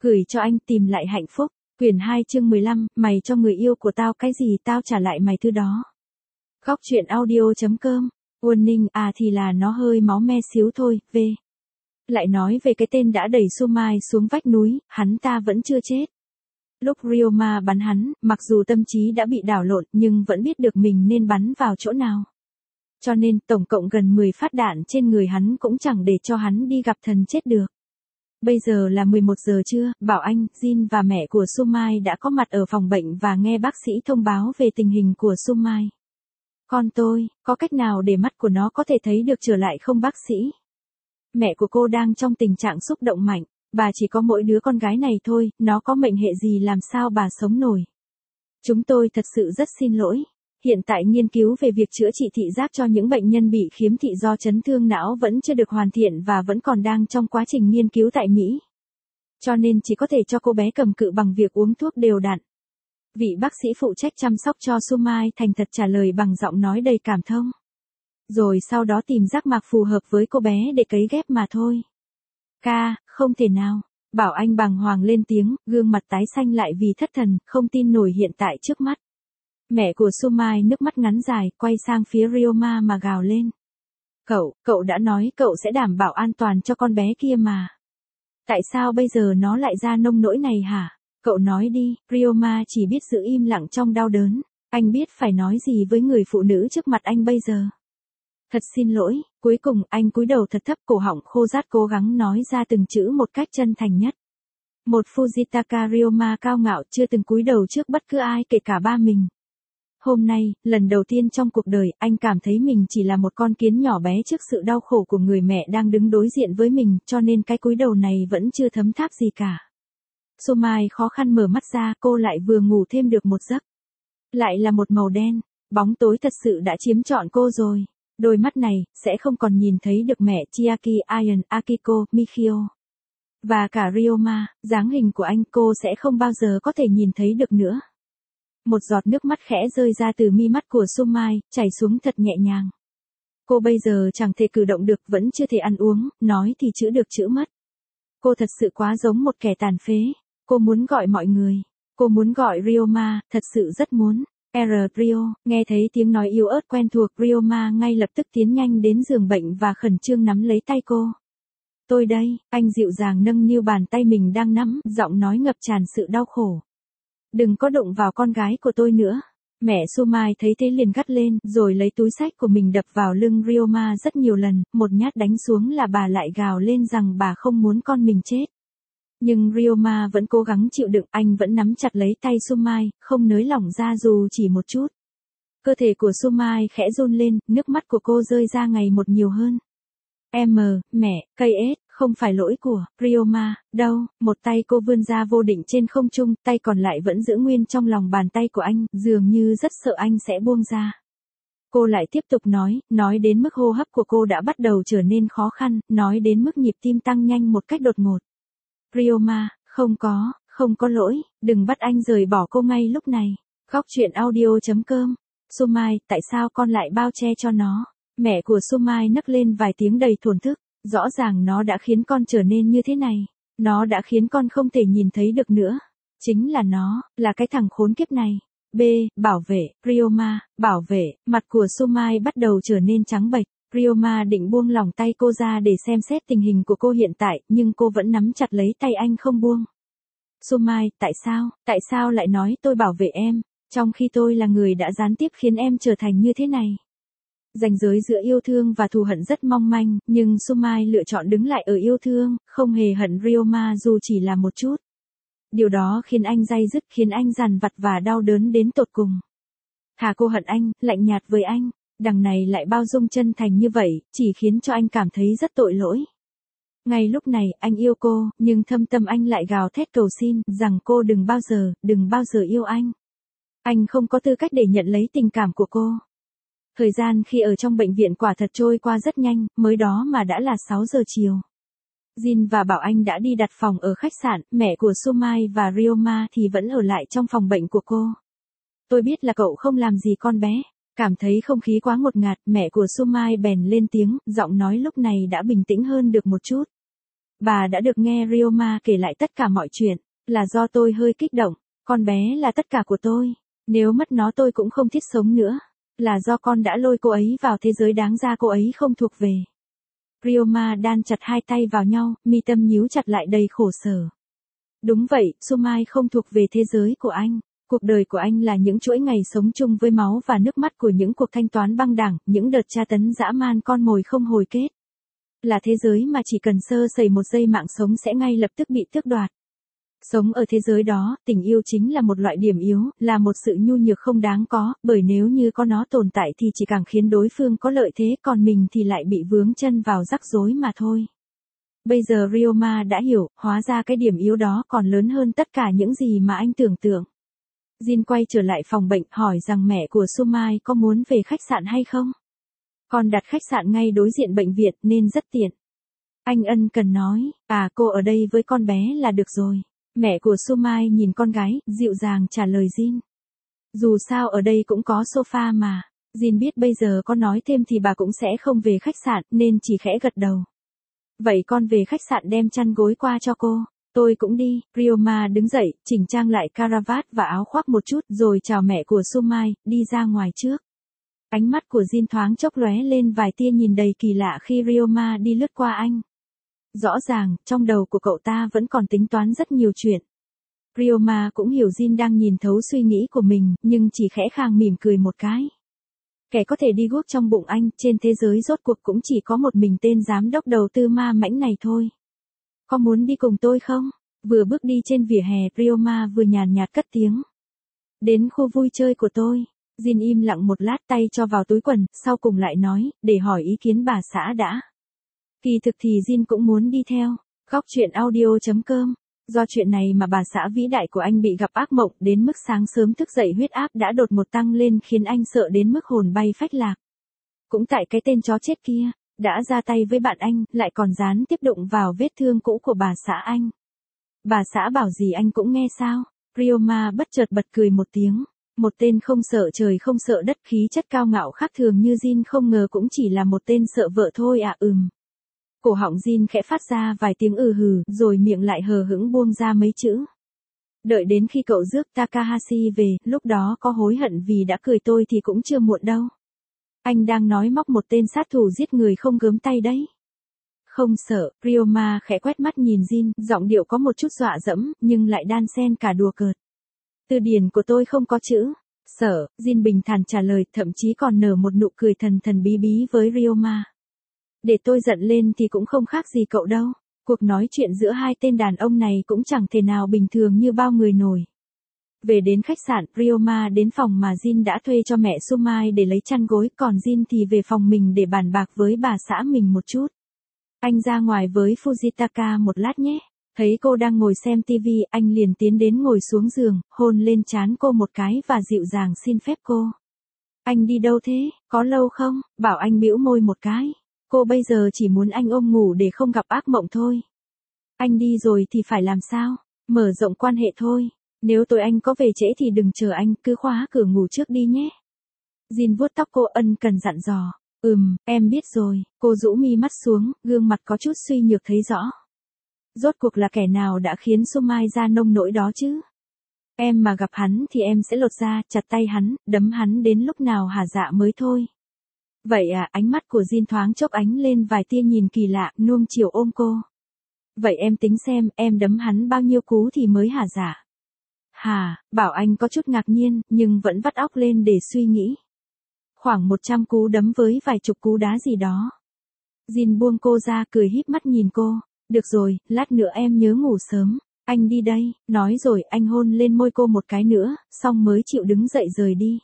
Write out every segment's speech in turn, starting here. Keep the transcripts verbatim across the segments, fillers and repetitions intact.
Gửi cho anh tìm lại hạnh phúc. Quyển hai chương mười lăm, mày cho người yêu của tao cái gì tao trả lại mày thứ đó. Góc truyện audio chấm com. Warning, à thì là nó hơi máu me xíu thôi, v. Lại nói về cái tên đã đẩy Sumai xuống vách núi, hắn ta vẫn chưa chết. Lúc Ryoma bắn hắn, mặc dù tâm trí đã bị đảo lộn nhưng vẫn biết được mình nên bắn vào chỗ nào. Cho nên tổng cộng gần mười phát đạn trên người hắn cũng chẳng để cho hắn đi gặp thần chết được. Bây giờ là mười một giờ trưa, Bảo Anh, Jin và mẹ của Sumai đã có mặt ở phòng bệnh và nghe bác sĩ thông báo về tình hình của Sumai. Con tôi, có cách nào để mắt của nó có thể thấy được trở lại không bác sĩ? Mẹ của cô đang trong tình trạng xúc động mạnh, bà chỉ có mỗi đứa con gái này thôi, nó có mệnh hệ gì làm sao bà sống nổi. Chúng tôi thật sự rất xin lỗi. Hiện tại nghiên cứu về việc chữa trị thị giác cho những bệnh nhân bị khiếm thị do chấn thương não vẫn chưa được hoàn thiện và vẫn còn đang trong quá trình nghiên cứu tại Mỹ. Cho nên chỉ có thể cho cô bé cầm cự bằng việc uống thuốc đều đặn. Vị bác sĩ phụ trách chăm sóc cho Sumai thành thật trả lời bằng giọng nói đầy cảm thông. Rồi sau đó tìm giác mạc phù hợp với cô bé để cấy ghép mà thôi. Ca, không thể nào. Bảo Anh bàng hoàng lên tiếng, gương mặt tái xanh lại vì thất thần, không tin nổi hiện tại trước mắt. Mẹ của Sumai nước mắt ngắn dài, quay sang phía Ryoma mà gào lên. Cậu, cậu đã nói cậu sẽ đảm bảo an toàn cho con bé kia mà. Tại sao bây giờ nó lại ra nông nỗi này hả? Cậu nói đi, Ryoma chỉ biết giữ im lặng trong đau đớn. Anh biết phải nói gì với người phụ nữ trước mặt anh bây giờ. Thật xin lỗi, cuối cùng anh cúi đầu thật thấp, cổ họng khô rát cố gắng nói ra từng chữ một cách chân thành nhất. Một Fujitaka Ryoma cao ngạo chưa từng cúi đầu trước bất cứ ai kể cả ba mình. Hôm nay, lần đầu tiên trong cuộc đời, anh cảm thấy mình chỉ là một con kiến nhỏ bé trước sự đau khổ của người mẹ đang đứng đối diện với mình, cho nên cái cúi đầu này vẫn chưa thấm tháp gì cả. Sumai khó khăn mở mắt ra, cô lại vừa ngủ thêm được một giấc. Lại là một màu đen, bóng tối thật sự đã chiếm trọn cô rồi. Đôi mắt này, sẽ không còn nhìn thấy được mẹ Chiaki, Ayan, Akiko, Mikio. Và cả Ryoma, dáng hình của anh cô sẽ không bao giờ có thể nhìn thấy được nữa. Một giọt nước mắt khẽ rơi ra từ mi mắt của Sumai, chảy xuống thật nhẹ nhàng. Cô bây giờ chẳng thể cử động được, vẫn chưa thể ăn uống, nói thì chữa được chữa mất. Cô thật sự quá giống một kẻ tàn phế. Cô muốn gọi mọi người. Cô muốn gọi Ryoma, thật sự rất muốn. R. Ryo, nghe thấy tiếng nói yếu ớt quen thuộc, Ryoma ngay lập tức tiến nhanh đến giường bệnh và khẩn trương nắm lấy tay cô. Tôi đây, anh dịu dàng nâng niu bàn tay mình đang nắm, giọng nói ngập tràn sự đau khổ. Đừng có đụng vào con gái của tôi nữa. Mẹ Sumai thấy thế liền gắt lên, rồi lấy túi xách của mình đập vào lưng Ryoma rất nhiều lần, một nhát đánh xuống là bà lại gào lên rằng bà không muốn con mình chết. Nhưng Ryoma vẫn cố gắng chịu đựng, anh vẫn nắm chặt lấy tay Sumai, không nới lỏng ra dù chỉ một chút. Cơ thể của Sumai khẽ run lên, nước mắt của cô rơi ra ngày một nhiều hơn. Em, mẹ, cây ết, không phải lỗi của Ryoma, đâu, một tay cô vươn ra vô định trên không trung, tay còn lại vẫn giữ nguyên trong lòng bàn tay của anh, dường như rất sợ anh sẽ buông ra. Cô lại tiếp tục nói, nói đến mức hô hấp của cô đã bắt đầu trở nên khó khăn, nói đến mức nhịp tim tăng nhanh một cách đột ngột. Ryoma, không có, không có lỗi, đừng bắt anh rời bỏ cô ngay lúc này. Góc truyện audio chấm com. Sumai, tại sao con lại bao che cho nó? Mẹ của Sumai nấc lên vài tiếng đầy thổn thức, rõ ràng nó đã khiến con trở nên như thế này. Nó đã khiến con không thể nhìn thấy được nữa. Chính là nó, là cái thằng khốn kiếp này. B. Bảo vệ, Ryoma, bảo vệ, mặt của Sumai bắt đầu trở nên trắng bệch. Ryoma định buông lỏng tay cô ra để xem xét tình hình của cô hiện tại, nhưng cô vẫn nắm chặt lấy tay anh không buông. Sumai, tại sao, tại sao lại nói tôi bảo vệ em, trong khi tôi là người đã gián tiếp khiến em trở thành như thế này? Ranh giới giữa yêu thương và thù hận rất mong manh, nhưng Sumai lựa chọn đứng lại ở yêu thương, không hề hận Ryoma dù chỉ là một chút. Điều đó khiến anh day dứt, khiến anh dằn vặt và đau đớn đến tột cùng. Thà cô hận anh, lạnh nhạt với anh, đằng này lại bao dung chân thành như vậy, chỉ khiến cho anh cảm thấy rất tội lỗi. Ngay lúc này, anh yêu cô, nhưng thâm tâm anh lại gào thét cầu xin, rằng cô đừng bao giờ, đừng bao giờ yêu anh. Anh không có tư cách để nhận lấy tình cảm của cô. Thời gian khi ở trong bệnh viện quả thật trôi qua rất nhanh, mới đó mà đã là sáu giờ chiều. Jin và Bảo Anh đã đi đặt phòng ở khách sạn, mẹ của Sumai và Ryoma thì vẫn ở lại trong phòng bệnh của cô. Tôi biết là cậu không làm gì con bé. Cảm thấy không khí quá ngột ngạt, mẹ của Sumai bèn lên tiếng, giọng nói lúc này đã bình tĩnh hơn được một chút. bà đã được nghe Ryoma kể lại tất cả mọi chuyện, là do tôi hơi kích động, con bé là tất cả của tôi, nếu mất nó tôi cũng không thiết sống nữa, là do con đã lôi cô ấy vào thế giới đáng ra cô ấy không thuộc về. Ryoma đan chặt hai tay vào nhau, mi tâm nhíu chặt lại đầy khổ sở. Đúng vậy, Sumai không thuộc về thế giới của anh. Cuộc đời của anh là những chuỗi ngày sống chung với máu và nước mắt của những cuộc thanh toán băng đảng, những đợt tra tấn dã man con mồi không hồi kết. Là thế giới mà chỉ cần sơ sẩy một giây mạng sống sẽ ngay lập tức bị tước đoạt. Sống ở thế giới đó, tình yêu chính là một loại điểm yếu, là một sự nhu nhược không đáng có, bởi nếu như có nó tồn tại thì chỉ càng khiến đối phương có lợi thế, còn mình thì lại bị vướng chân vào rắc rối mà thôi. Bây giờ Ryoma đã hiểu, hóa ra cái điểm yếu đó còn lớn hơn tất cả những gì mà anh tưởng tượng. Jin quay trở lại phòng bệnh, hỏi rằng mẹ của Sumai có muốn về khách sạn hay không? Con đặt khách sạn ngay đối diện bệnh viện nên rất tiện. Anh ân cần nói, à cô ở đây với con bé là được rồi. Mẹ của Sumai nhìn con gái, dịu dàng trả lời Jin. Dù sao ở đây cũng có sofa mà. Jin biết bây giờ có nói thêm thì bà cũng sẽ không về khách sạn nên chỉ khẽ gật đầu. Vậy con về khách sạn đem chăn gối qua cho cô. Tôi cũng đi. Ryoma đứng dậy, chỉnh trang lại caravat và áo khoác một chút rồi chào mẹ của Sumai, đi ra ngoài trước. Ánh mắt của Jin thoáng chốc lóe lên vài tia nhìn đầy kỳ lạ khi Ryoma đi lướt qua anh. Rõ ràng, trong đầu của cậu ta vẫn còn tính toán rất nhiều chuyện. Ryoma cũng hiểu Jin đang nhìn thấu suy nghĩ của mình, nhưng chỉ khẽ khàng mỉm cười một cái. Kẻ có thể đi guốc trong bụng anh, trên thế giới rốt cuộc cũng chỉ có một mình tên giám đốc đầu tư ma mãnh này thôi. Có muốn đi cùng tôi không? Vừa bước đi trên vỉa hè, Ryoma vừa nhàn nhạt cất tiếng. Đến khu vui chơi của tôi. Jin im lặng một lát, tay cho vào túi quần, sau cùng lại nói, để hỏi ý kiến bà xã đã. Kỳ thực thì Jin cũng muốn đi theo. Góc truyện audio chấm com. Do chuyện này mà bà xã vĩ đại của anh bị gặp ác mộng, đến mức sáng sớm thức dậy huyết áp đã đột ngột tăng lên khiến anh sợ đến mức hồn bay phách lạc. Cũng tại cái tên chó chết kia, đã ra tay với bạn anh, lại còn gián tiếp đụng vào vết thương cũ của bà xã anh. Bà xã bảo gì anh cũng nghe sao? Ryoma bất chợt bật cười một tiếng. Một tên không sợ trời không sợ đất, khí chất cao ngạo khác thường như Jin không ngờ cũng chỉ là một tên sợ vợ thôi à. Ừm. Cổ họng Jin khẽ phát ra vài tiếng ừ hừ, rồi miệng lại hờ hững buông ra mấy chữ. Đợi đến khi cậu rước Takahashi về, lúc đó có hối hận vì đã cười tôi thì cũng chưa muộn đâu. Anh đang nói móc một tên sát thủ giết người không gớm tay đấy. Không sợ, Ryoma khẽ quét mắt nhìn Jin, giọng điệu có một chút dọa dẫm, nhưng lại đan xen cả đùa cợt. Từ điển của tôi không có chữ sợ, Jin bình thản trả lời, thậm chí còn nở một nụ cười thần thần bí bí với Ryoma. Để tôi giận lên thì cũng không khác gì cậu đâu. Cuộc nói chuyện giữa hai tên đàn ông này cũng chẳng thể nào bình thường như bao người nổi. Về đến khách sạn, Ryoma đến phòng mà Jin đã thuê cho mẹ Sumai để lấy chăn gối, còn Jin thì về phòng mình để bàn bạc với bà xã mình một chút. Anh ra ngoài với Fujitaka một lát nhé. Thấy cô đang ngồi xem tivi, anh liền tiến đến ngồi xuống giường, hôn lên trán cô một cái và dịu dàng xin phép cô. Anh đi đâu thế, có lâu không? Bảo anh bĩu môi một cái. Cô bây giờ chỉ muốn anh ôm ngủ để không gặp ác mộng thôi. Anh đi rồi thì phải làm sao? Mở rộng quan hệ thôi. Nếu tối anh có về trễ thì đừng chờ anh, cứ khóa cửa ngủ trước đi nhé. Jin vuốt tóc cô ân cần dặn dò. Ừm, em biết rồi. Cô rũ mi mắt xuống, gương mặt có chút suy nhược thấy rõ. Rốt cuộc là kẻ nào đã khiến Sumai ra nông nỗi đó chứ? Em mà gặp hắn thì em sẽ lột ra, chặt tay hắn, đấm hắn đến lúc nào hả dạ mới thôi. Vậy à, ánh mắt của Jin thoáng chốc ánh lên vài tia nhìn kỳ lạ, nuông chiều ôm cô. Vậy em tính xem, em đấm hắn bao nhiêu cú thì mới hả dạ? Hà, bảo anh có chút ngạc nhiên, nhưng vẫn vắt óc lên để suy nghĩ. Khoảng một trăm cú đấm với vài chục cú đá gì đó. Jin buông cô ra, cười híp mắt nhìn cô. Được rồi, lát nữa em nhớ ngủ sớm. Anh đi đây, nói rồi anh hôn lên môi cô một cái nữa, xong mới chịu đứng dậy rời đi.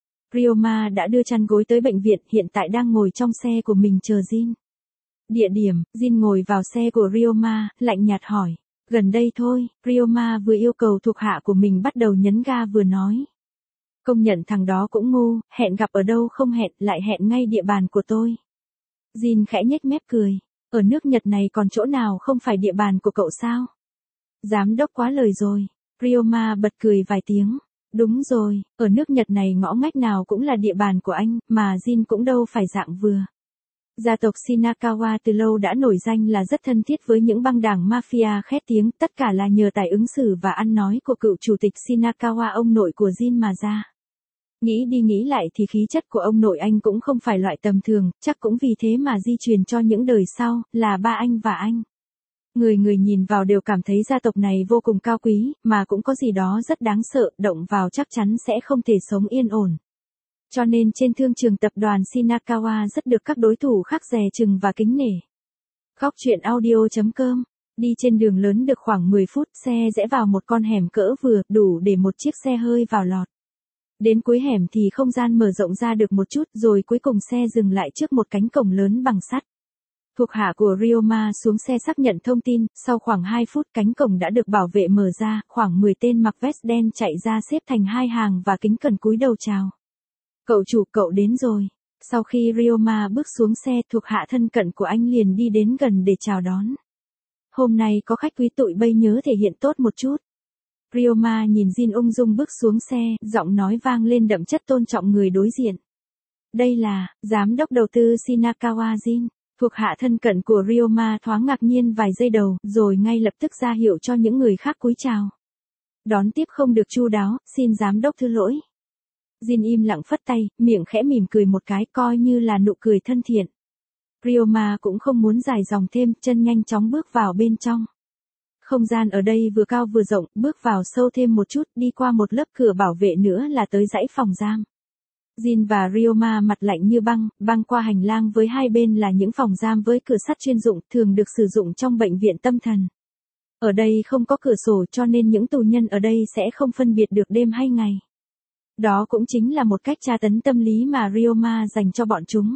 Ryoma đã đưa chăn gối tới bệnh viện, hiện tại đang ngồi trong xe của mình chờ Jin. Địa điểm, Jin ngồi vào xe của Ryoma, lạnh nhạt hỏi. Gần đây thôi, Ryoma vừa yêu cầu thuộc hạ của mình bắt đầu nhấn ga vừa nói. Công nhận thằng đó cũng ngu, hẹn gặp ở đâu không hẹn, lại hẹn ngay địa bàn của tôi. Jin khẽ nhếch mép cười. Ở nước Nhật này còn chỗ nào không phải địa bàn của cậu sao? Giám đốc quá lời rồi. Ryoma bật cười vài tiếng. Đúng rồi, ở nước Nhật này ngõ ngách nào cũng là địa bàn của anh, mà Jin cũng đâu phải dạng vừa. Gia tộc Shinakawa từ lâu đã nổi danh là rất thân thiết với những băng đảng mafia khét tiếng, tất cả là nhờ tài ứng xử và ăn nói của cựu chủ tịch Shinakawa ông nội của Jin mà ra. Nghĩ đi nghĩ lại thì khí chất của ông nội anh cũng không phải loại tầm thường, chắc cũng vì thế mà di truyền cho những đời sau, là ba anh và anh. Người người nhìn vào đều cảm thấy gia tộc này vô cùng cao quý, mà cũng có gì đó rất đáng sợ, động vào chắc chắn sẽ không thể sống yên ổn. Cho nên trên thương trường tập đoàn Shinakawa rất được các đối thủ khác dè chừng và kính nể. Góc truyện audio chấm com. Đi trên đường lớn được khoảng mười phút, xe rẽ vào một con hẻm cỡ vừa, đủ để một chiếc xe hơi vào lọt. Đến cuối hẻm thì không gian mở rộng ra được một chút, rồi cuối cùng xe dừng lại trước một cánh cổng lớn bằng sắt. Thuộc hạ của Ryoma xuống xe xác nhận thông tin, sau khoảng hai phút cánh cổng đã được bảo vệ mở ra, khoảng mười tên mặc vest đen chạy ra xếp thành hai hàng và kính cẩn cúi đầu chào. Cậu chủ, cậu đến rồi. Sau khi Ryoma bước xuống xe, thuộc hạ thân cận của anh liền đi đến gần để chào đón. Hôm nay có khách quý tụi bay nhớ thể hiện tốt một chút. Ryoma nhìn Jin ung dung bước xuống xe, giọng nói vang lên đậm chất tôn trọng người đối diện. Đây là, giám đốc đầu tư Shinakawa Jin. Thuộc hạ thân cận của Ryoma thoáng ngạc nhiên vài giây đầu, rồi ngay lập tức ra hiệu cho những người khác cúi chào. Đón tiếp không được chu đáo, xin giám đốc thứ lỗi. Jin im lặng phất tay, miệng khẽ mỉm cười một cái, coi như là nụ cười thân thiện. Ryoma cũng không muốn dài dòng thêm, chân nhanh chóng bước vào bên trong. Không gian ở đây vừa cao vừa rộng, bước vào sâu thêm một chút, đi qua một lớp cửa bảo vệ nữa là tới dãy phòng giam. Jin và Ryoma mặt lạnh như băng, băng qua hành lang với hai bên là những phòng giam với cửa sắt chuyên dụng, thường được sử dụng trong bệnh viện tâm thần. Ở đây không có cửa sổ cho nên những tù nhân ở đây sẽ không phân biệt được đêm hay ngày. Đó cũng chính là một cách tra tấn tâm lý mà Ryoma dành cho bọn chúng.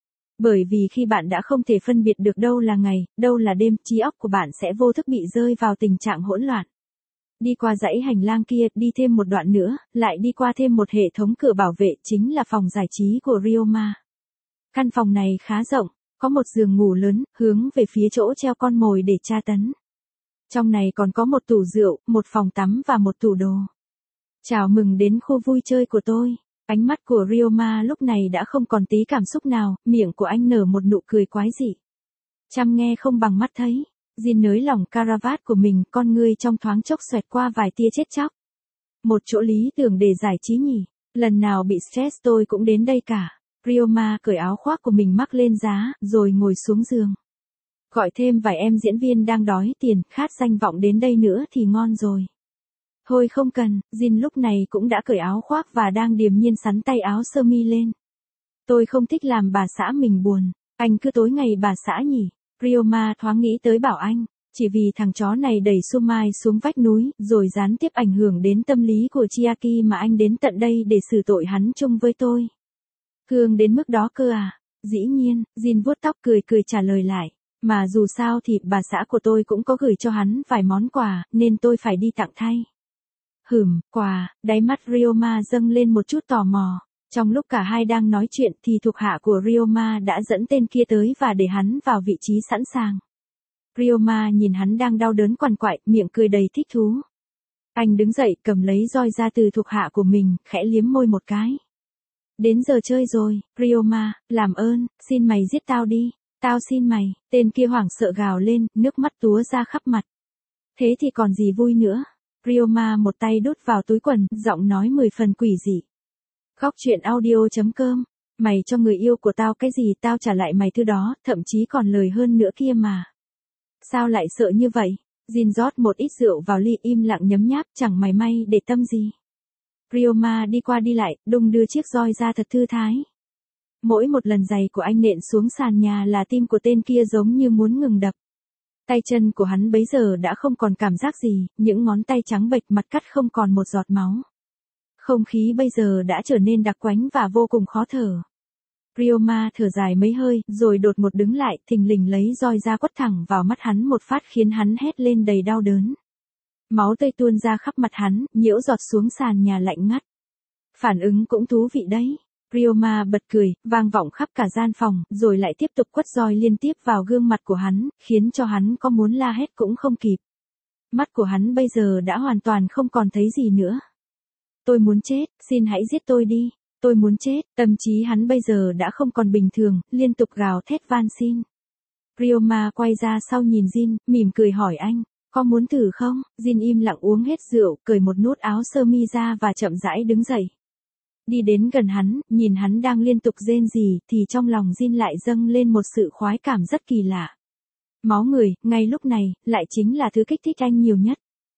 Bởi vì khi bạn đã không thể phân biệt được đâu là ngày, đâu là đêm, trí óc của bạn sẽ vô thức bị rơi vào tình trạng hỗn loạn. Đi qua dãy hành lang kia, đi thêm một đoạn nữa, lại đi qua thêm một hệ thống cửa bảo vệ, chính là phòng giải trí của Ryoma. Căn phòng này khá rộng, có một giường ngủ lớn, hướng về phía chỗ treo con mồi để tra tấn. Trong này còn có một tủ rượu, một phòng tắm và một tủ đồ. Chào mừng đến khu vui chơi của tôi. Ánh mắt của Ryoma lúc này đã không còn tí cảm xúc nào, miệng của anh nở một nụ cười quái dị. Chăm nghe không bằng mắt thấy. Jin nới lỏng caravat của mình, con ngươi trong thoáng chốc xoẹt qua vài tia chết chóc. Một chỗ lý tưởng để giải trí nhỉ. Lần nào bị stress tôi cũng đến đây cả. Ryoma cởi áo khoác của mình mắc lên giá, rồi ngồi xuống giường. Gọi thêm vài em diễn viên đang đói tiền, khát danh vọng đến đây nữa thì ngon rồi. Thôi không cần, Jin lúc này cũng đã cởi áo khoác và đang điềm nhiên xắn tay áo sơ mi lên. Tôi không thích làm bà xã mình buồn. Anh cứ tối ngày bà xã nhỉ. Ryoma thoáng nghĩ tới bảo anh, chỉ vì thằng chó này đẩy Sumai xuống vách núi, rồi gián tiếp ảnh hưởng đến tâm lý của Chiaki mà anh đến tận đây để xử tội hắn chung với tôi. Cương đến mức đó cơ à? Dĩ nhiên, Jin vuốt tóc cười cười trả lời lại. Mà dù sao thì bà xã của tôi cũng có gửi cho hắn vài món quà, nên tôi phải đi tặng thay. Hửm, quà, đáy mắt Ryoma dâng lên một chút tò mò. Trong lúc cả hai đang nói chuyện thì thuộc hạ của Ryoma đã dẫn tên kia tới và để hắn vào vị trí sẵn sàng. Ryoma nhìn hắn đang đau đớn quằn quại, miệng cười đầy thích thú. Anh đứng dậy, cầm lấy roi ra từ thuộc hạ của mình, khẽ liếm môi một cái. Đến giờ chơi rồi, Ryoma, làm ơn, xin mày giết tao đi, tao xin mày, tên kia hoảng sợ gào lên, nước mắt túa ra khắp mặt. Thế thì còn gì vui nữa. Ryoma một tay đút vào túi quần, giọng nói mười phần quỷ dị. Góc truyện audio chấm com. Mày cho người yêu của tao cái gì tao trả lại mày thứ đó, thậm chí còn lời hơn nữa kia mà. Sao lại sợ như vậy? Jin rót một ít rượu vào ly, im lặng nhấm nháp, chẳng mày may để tâm gì. Ryoma đi qua đi lại, đung đưa chiếc roi ra thật thư thái. Mỗi một lần giày của anh nện xuống sàn nhà là tim của tên kia giống như muốn ngừng đập. Tay chân của hắn bấy giờ đã không còn cảm giác gì, những ngón tay trắng bệch, mặt cắt không còn một giọt máu. Không khí bây giờ đã trở nên đặc quánh và vô cùng khó thở. Ryoma thở dài mấy hơi, rồi đột ngột đứng lại, thình lình lấy roi ra quất thẳng vào mắt hắn một phát khiến hắn hét lên đầy đau đớn. Máu tươi tuôn ra khắp mặt hắn, nhiễu giọt xuống sàn nhà lạnh ngắt. Phản ứng cũng thú vị đấy. Ryoma bật cười, vang vọng khắp cả gian phòng, rồi lại tiếp tục quất roi liên tiếp vào gương mặt của hắn, khiến cho hắn có muốn la hét cũng không kịp. Mắt của hắn bây giờ đã hoàn toàn không còn thấy gì nữa. Tôi muốn chết, xin hãy giết tôi đi. tôi muốn chết, tâm trí hắn bây giờ đã không còn bình thường, liên tục gào thét van xin. Ryoma quay ra sau nhìn Jin, mỉm cười hỏi anh, có muốn thử không? Jin im lặng uống hết rượu, cởi một nút áo sơ mi ra và chậm rãi đứng dậy. Đi đến gần hắn, nhìn hắn đang liên tục rên rỉ, thì trong lòng Jin lại dâng lên một sự khoái cảm rất kỳ lạ. Máu người, ngay lúc này, lại chính là thứ kích thích anh nhiều nhất.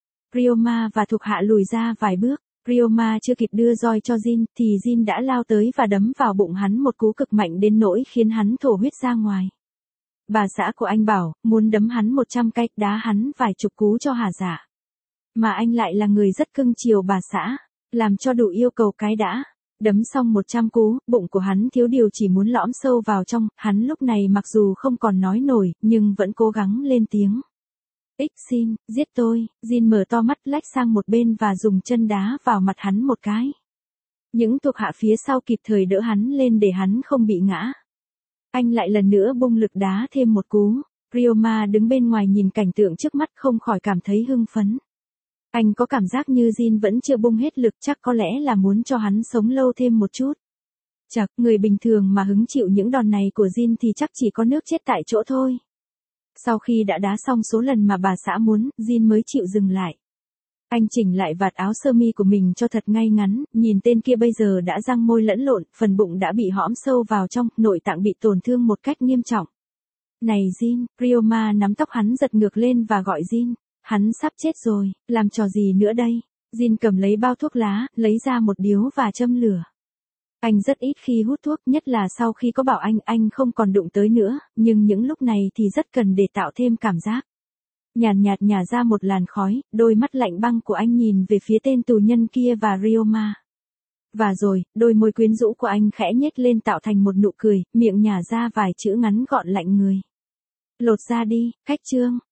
Ryoma và thuộc hạ lùi ra vài bước. Ryoma chưa kịp đưa roi cho Jin, thì Jin đã lao tới và đấm vào bụng hắn một cú cực mạnh đến nỗi khiến hắn thổ huyết ra ngoài. Bà xã của anh bảo, muốn đấm hắn một trăm cái, đá hắn vài chục cú cho hả dạ. Mà anh lại là người rất cưng chiều bà xã, làm cho đủ yêu cầu cái đã. Đấm xong một trăm cú, bụng của hắn thiếu điều chỉ muốn lõm sâu vào trong, hắn lúc này mặc dù không còn nói nổi, nhưng vẫn cố gắng lên tiếng. Ích xin, giết tôi, Jin mở to mắt lách sang một bên và dùng chân đá vào mặt hắn một cái. Những thuộc hạ phía sau kịp thời đỡ hắn lên để hắn không bị ngã. Anh lại lần nữa bung lực đá thêm một cú. Ryoma đứng bên ngoài nhìn cảnh tượng trước mắt không khỏi cảm thấy hưng phấn. Anh có cảm giác như Jin vẫn chưa bung hết lực, chắc có lẽ là muốn cho hắn sống lâu thêm một chút. Chật, người bình thường mà hứng chịu những đòn này của Jin thì chắc chỉ có nước chết tại chỗ thôi. Sau khi đã đá xong số lần mà bà xã muốn, Jin mới chịu dừng lại. Anh chỉnh lại vạt áo sơ mi của mình cho thật ngay ngắn, nhìn tên kia bây giờ đã răng môi lẫn lộn, phần bụng đã bị hõm sâu vào trong, nội tạng bị tổn thương một cách nghiêm trọng. Này Jin, Ryoma nắm tóc hắn giật ngược lên và gọi Jin. Hắn sắp chết rồi, làm trò gì nữa đây? Jin cầm lấy bao thuốc lá, lấy ra một điếu và châm lửa. Anh rất ít khi hút thuốc, nhất là sau khi có bảo anh, anh không còn đụng tới nữa, nhưng những lúc này thì rất cần để tạo thêm cảm giác. Nhàn nhạt nhả ra một làn khói, đôi mắt lạnh băng của anh nhìn về phía tên tù nhân kia và Ryoma. Và rồi, đôi môi quyến rũ của anh khẽ nhếch lên tạo thành một nụ cười, miệng nhả ra vài chữ ngắn gọn lạnh người. Lột ra đi, khách trương.